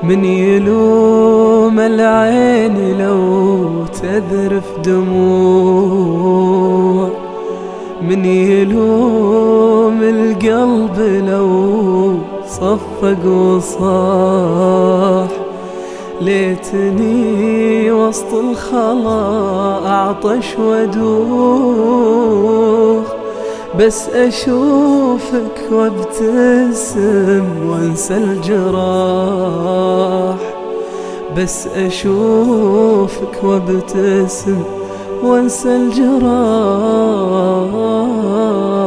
من يلوم العين لو تذرف دموع، من يلوم القلب لو صفق وصاح. ليتني وسط الخلا أعطش ودوخ، بس أشوفك وابتسم وانسى الجراح، بس أشوفك وابتسم وانسى الجراح.